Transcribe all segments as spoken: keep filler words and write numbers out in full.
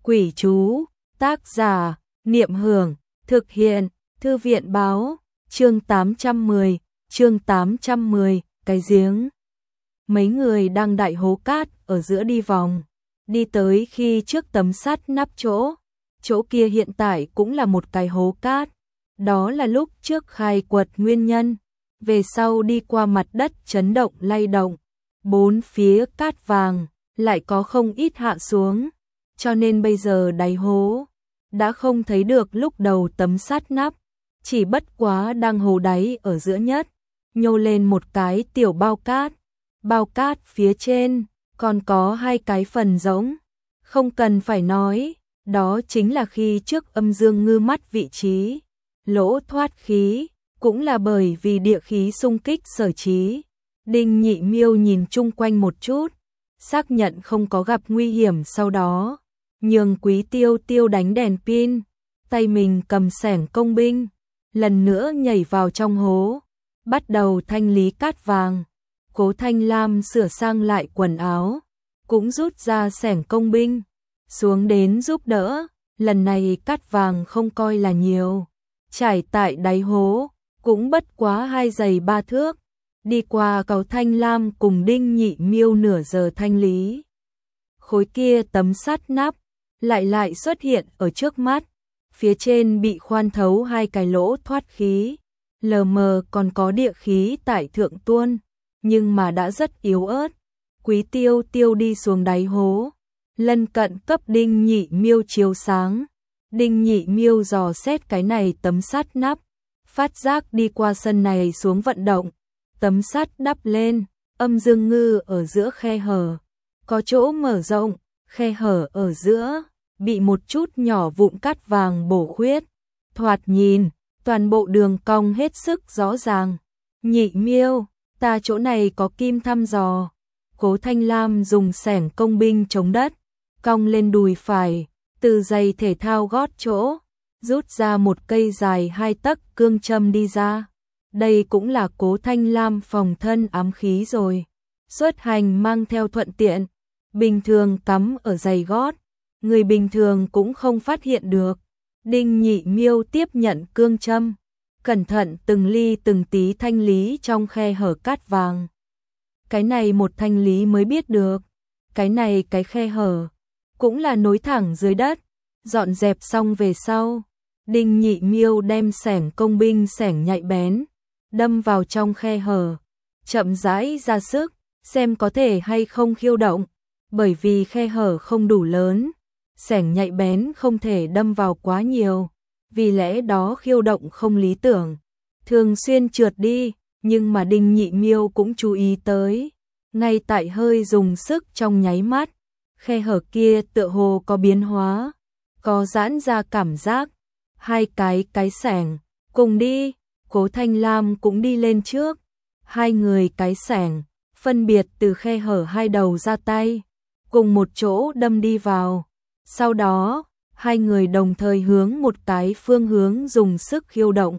Quỷ chú, tác giả, Niệm Hưởng, thực hiện, Thư viện báo, chương tám trăm mười, chương tám trăm mười, cái giếng. Mấy người đang đại hố cát ở giữa đi vòng, đi tới khi trước tấm sắt nắp chỗ, chỗ kia hiện tại cũng là một cái hố cát, đó là lúc trước khai quật nguyên nhân, về sau đi qua mặt đất chấn động lay động, bốn phía cát vàng, lại có không ít hạ xuống, cho nên bây giờ đáy hố đã không thấy được lúc đầu tấm sắt nắp, chỉ bất quá đang hố đáy ở giữa nhất, nhô lên một cái tiểu bao cát, bao cát phía trên còn có hai cái phần rỗng, không cần phải nói, đó chính là khi trước âm dương ngư mắt vị trí, lỗ thoát khí, cũng là bởi vì địa khí xung kích sở trí. Đinh Nhị Miêu nhìn chung quanh một chút, xác nhận không có gặp nguy hiểm, sau đó nhường Quý Tiêu Tiêu đánh đèn pin, tay mình cầm xẻng công binh, lần nữa nhảy vào trong hố, bắt đầu thanh lý cát vàng. Cố Thanh Lam sửa sang lại quần áo, cũng rút ra xẻng công binh, xuống đến giúp đỡ, lần này cát vàng không coi là nhiều, trải tại đáy hố, cũng bất quá hai giày ba thước, đi qua Cố Thanh Lam cùng Đinh Nhị Miêu nửa giờ thanh lý. Khối kia tấm sắt nắp, lại lại xuất hiện ở trước mắt, phía trên bị khoan thấu hai cái lỗ thoát khí, lờ mờ còn có địa khí tại thượng tuôn, nhưng mà đã rất yếu ớt. Quý Tiêu Tiêu đi xuống đáy hố, lân cận cấp Đinh Nhị Miêu chiếu sáng. Đinh Nhị Miêu dò xét cái này tấm sắt nắp, phát giác đi qua sân này xuống vận động, tấm sắt đắp lên, âm dương ngư ở giữa khe hở, có chỗ mở rộng, khe hở ở giữa bị một chút nhỏ vụn cát vàng bổ khuyết, thoạt nhìn toàn bộ đường cong hết sức rõ ràng. Nhị Miêu, ta chỗ này có kim thăm dò. Cố Thanh Lam dùng xẻng công binh chống đất, cong lên đùi phải, từ giày thể thao gót chỗ, rút ra một cây dài hai tấc cương châm đi ra. Đây cũng là Cố Thanh Lam phòng thân ám khí rồi, xuất hành mang theo thuận tiện, bình thường cắm ở giày gót, người bình thường cũng không phát hiện được. Đinh Nhị Miêu tiếp nhận cương châm, cẩn thận từng ly từng tí thanh lý trong khe hở cát vàng. Cái này một thanh lý mới biết được, cái này cái khe hở cũng là nối thẳng dưới đất. Dọn dẹp xong về sau, Đinh Nhị Miêu đem xẻng công binh xẻng nhạy bén, đâm vào trong khe hở, chậm rãi ra sức, xem có thể hay không khiêu động, bởi vì khe hở không đủ lớn, xẻng nhạy bén không thể đâm vào quá nhiều, vì lẽ đó khiêu động không lý tưởng, thường xuyên trượt đi, nhưng mà Đinh Nhị Miêu cũng chú ý tới, ngay tại hơi dùng sức trong nháy mắt, khe hở kia tựa hồ có biến hóa, có giãn ra cảm giác. Hai cái cái xẻng cùng đi, Cố Thanh Lam cũng đi lên trước, hai người cái xẻng phân biệt từ khe hở hai đầu ra tay, cùng một chỗ đâm đi vào. Sau đó, hai người đồng thời hướng một cái phương hướng dùng sức khiêu động.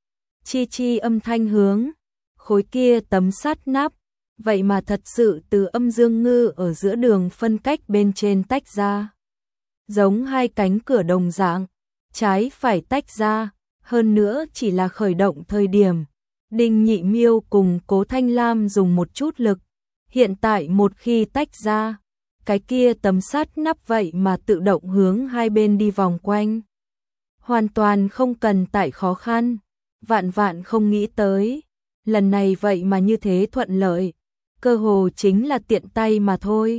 Chi chi âm thanh hướng, khối kia tấm sắt nắp, vậy mà thật sự từ âm dương ngư ở giữa đường phân cách bên trên tách ra. Giống hai cánh cửa đồng dạng, trái phải tách ra, hơn nữa chỉ là khởi động thời điểm. Đinh Nhị Miêu cùng Cố Thanh Lam dùng một chút lực, hiện tại một khi tách ra, cái kia tấm sắt nắp vậy mà tự động hướng hai bên đi vòng quanh. Hoàn toàn không cần tại khó khăn, vạn vạn không nghĩ tới, lần này vậy mà như thế thuận lợi, cơ hồ chính là tiện tay mà thôi.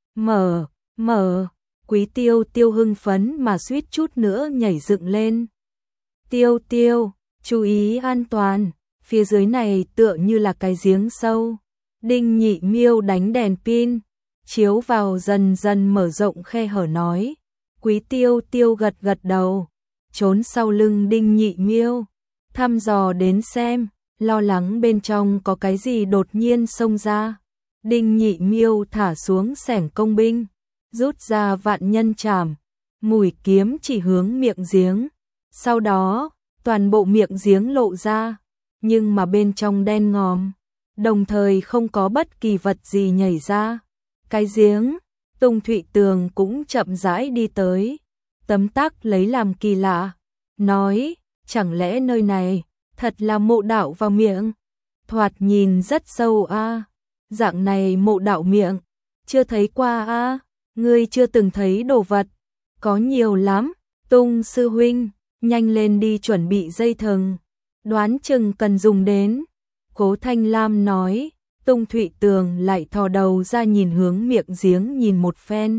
Mở, mở, Quý Tiêu Tiêu hưng phấn mà suýt chút nữa nhảy dựng lên. Tiêu Tiêu, chú ý an toàn, phía dưới này tựa như là cái giếng sâu. Đinh Nhị Miêu đánh đèn pin, chiếu vào dần dần mở rộng khe hở nói. Quý Tiêu Tiêu gật gật đầu, trốn sau lưng Đinh Nhị Miêu, thăm dò đến xem, lo lắng bên trong có cái gì đột nhiên xông ra. Đinh Nhị Miêu thả xuống xẻng công binh, rút ra vạn nhân trảm, mũi kiếm chỉ hướng miệng giếng. Sau đó, toàn bộ miệng giếng lộ ra, nhưng mà bên trong đen ngòm, đồng thời không có bất kỳ vật gì nhảy ra. Cái giếng, Tung Thụy Tường cũng chậm rãi đi tới, tấm tắc lấy làm kỳ lạ, nói, chẳng lẽ nơi này thật là mộ đạo vào miệng? Thoạt nhìn rất sâu a, dạng này mộ đạo miệng, chưa thấy qua a, ngươi chưa từng thấy đồ vật, có nhiều lắm, Tung sư huynh, nhanh lên đi chuẩn bị dây thừng, đoán chừng cần dùng đến. Cố Thanh Lam nói, Tung Thụy Tường lại thò đầu ra nhìn hướng miệng giếng nhìn một phen.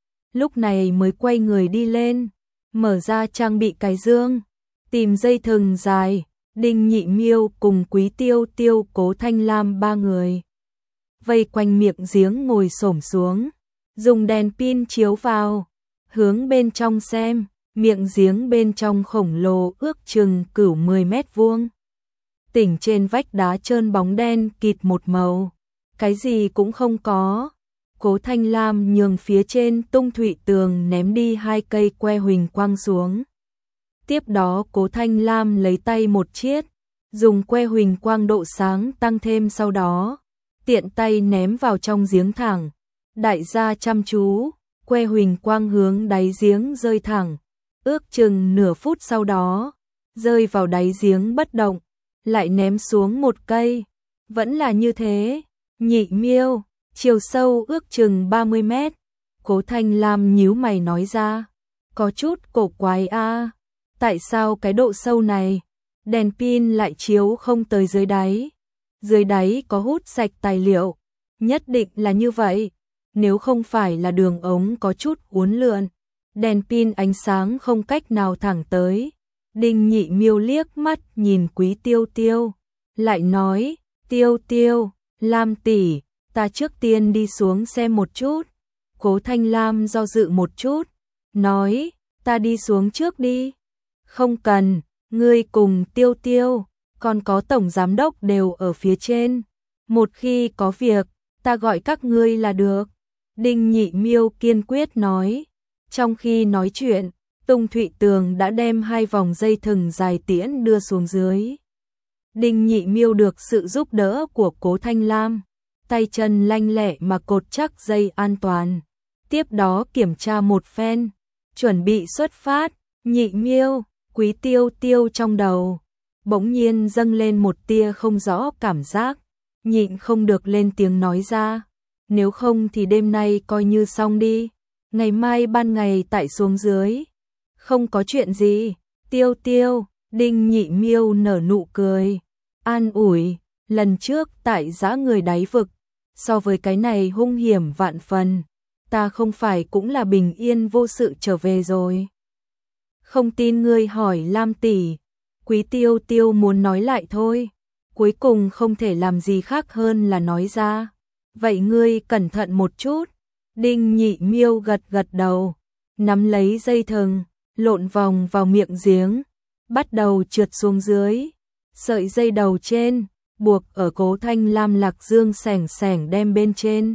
Lúc này mới quay người đi lên, mở ra trang bị cái dương, tìm dây thừng dài, Đinh Nhị Miêu cùng Quý Tiêu Tiêu Cố Thanh Lam ba người. Vây quanh miệng giếng ngồi xổm xuống, dùng đèn pin chiếu vào, hướng bên trong xem, miệng giếng bên trong khổng lồ ước chừng cửu mười mét vuông. Tỉnh trên vách đá trơn bóng đen kịt một màu, cái gì cũng không có. Cố Thanh Lam nhường phía trên Tung Thụy Tường ném đi hai cây que huỳnh quang xuống. Tiếp đó Cố Thanh Lam lấy tay một chiết, dùng que huỳnh quang độ sáng tăng thêm, sau đó tiện tay ném vào trong giếng thẳng. Đại gia chăm chú, que huỳnh quang hướng đáy giếng rơi thẳng, ước chừng nửa phút sau đó, rơi vào đáy giếng bất động, lại ném xuống một cây, vẫn là như thế. Nhị Miêu, chiều sâu ước chừng ba mươi mét. Cố Thanh Lam nhíu mày nói ra, có chút cổ quái a, tại sao cái độ sâu này, đèn pin lại chiếu không tới dưới đáy? Dưới đáy có hút sạch tài liệu, nhất định là như vậy, nếu không phải là đường ống có chút uốn lượn, đèn pin ánh sáng không cách nào thẳng tới. Đinh Nhị Miêu liếc mắt nhìn Quý Tiêu Tiêu, lại nói, Tiêu Tiêu, Lam tỷ, ta trước tiên đi xuống xem một chút. Cố Thanh Lam do dự một chút, nói, ta đi xuống trước đi. Không cần, ngươi cùng Tiêu Tiêu, còn có tổng giám đốc đều ở phía trên, một khi có việc, ta gọi các ngươi là được. Đinh Nhị Miêu kiên quyết nói. Trong khi nói chuyện, Tung Thụy Tường đã đem hai vòng dây thừng dài tiễn đưa xuống dưới. Đinh Nhị Miêu được sự giúp đỡ của Cố Thanh Lam, tay chân lanh lẹ mà cột chắc dây an toàn. Tiếp đó kiểm tra một phen, chuẩn bị xuất phát. Nhị Miêu, Quý Tiêu Tiêu trong đầu bỗng nhiên dâng lên một tia không rõ cảm giác, nhịn không được lên tiếng nói ra, nếu không thì đêm nay coi như xong đi, ngày mai ban ngày tại xuống dưới. Không có chuyện gì, Tiêu Tiêu. Đinh Nhị Miêu nở nụ cười, an ủi, lần trước tại giã người đáy vực, so với cái này hung hiểm vạn phần, ta không phải cũng là bình yên vô sự trở về rồi. Không tin ngươi hỏi Lam tỷ. Quý Tiêu Tiêu muốn nói lại thôi, cuối cùng không thể làm gì khác hơn là nói ra, vậy ngươi cẩn thận một chút. Đinh Nhị Miêu gật gật đầu, nắm lấy dây thừng, lộn vòng vào miệng giếng, bắt đầu trượt xuống dưới. Sợi dây đầu trên buộc ở Cố Thanh Lam Lạc Dương xẻng xẻng đem bên trên,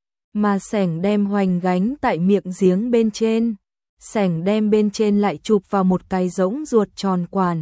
mà xẻng đem hoành gánh tại miệng giếng bên trên, xẻng đem bên trên lại chụp vào một cái rỗng ruột tròn quản.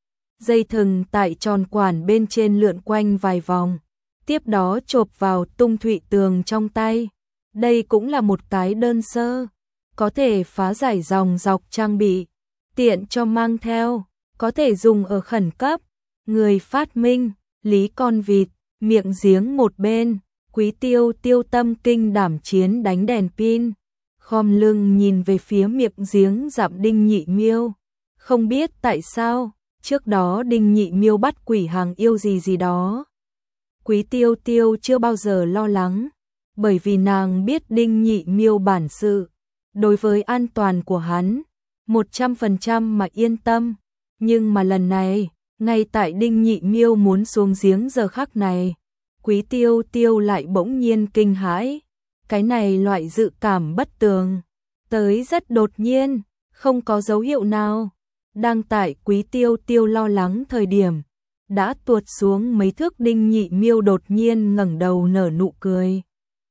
Dây thừng tại tròn quản bên trên lượn quanh vài vòng, tiếp đó chộp vào Tung Thụy Tường trong tay. Đây cũng là một cái đơn sơ, có thể phá giải dòng dọc trang bị, tiện cho mang theo, có thể dùng ở khẩn cấp. Người phát minh, Lý Con Vịt, miệng giếng một bên, Quý Tiêu Tiêu tâm kinh đảm chiến đánh đèn pin, khom lưng nhìn về phía miệng giếng dặm Đinh Nhị Miêu. Không biết tại sao, trước đó Đinh Nhị Miêu bắt quỷ hàng yêu gì gì đó. Quý Tiêu Tiêu chưa bao giờ lo lắng, bởi vì nàng biết Đinh Nhị Miêu bản sự, đối với an toàn của hắn, một trăm phần trăm mà yên tâm. Nhưng mà lần này, ngay tại Đinh Nhị Miêu muốn xuống giếng giờ khắc này, Quý Tiêu Tiêu lại bỗng nhiên kinh hãi. Cái này loại dự cảm bất tường, tới rất đột nhiên, không có dấu hiệu nào. Đang tại Quý Tiêu Tiêu lo lắng thời điểm, đã tuột xuống mấy thước Đinh Nhị Miêu đột nhiên ngẩng đầu nở nụ cười.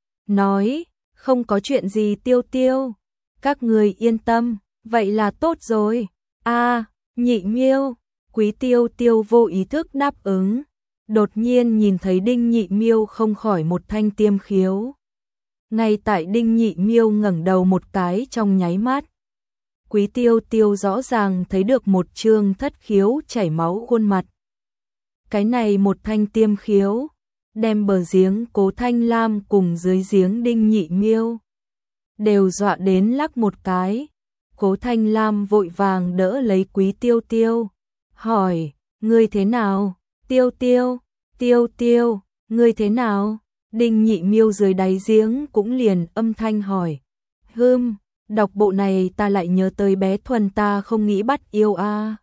Nói, không có chuyện gì Tiêu Tiêu, các người yên tâm, vậy là tốt rồi. A, à, Nhị Miêu. Quý Tiêu Tiêu vô ý thức đáp ứng, đột nhiên nhìn thấy Đinh Nhị Miêu không khỏi một thanh tiêm khiếu. Ngay tại Đinh Nhị Miêu ngẩng đầu một cái trong nháy mắt, Quý Tiêu Tiêu rõ ràng thấy được một trương thất khiếu chảy máu khuôn mặt. Cái này một thanh tiêm khiếu, đem bờ giếng Cố Thanh Lam cùng dưới giếng Đinh Nhị Miêu đều dọa đến lắc một cái. Cố Thanh Lam vội vàng đỡ lấy Quý Tiêu Tiêu, hỏi, ngươi thế nào? Tiêu Tiêu, Tiêu Tiêu, ngươi thế nào? Đinh Nhị Miêu dưới đáy giếng cũng liền âm thanh hỏi, hừm, đọc bộ này ta lại nhớ tới bé Thuần ta không nghĩ bắt yêu a.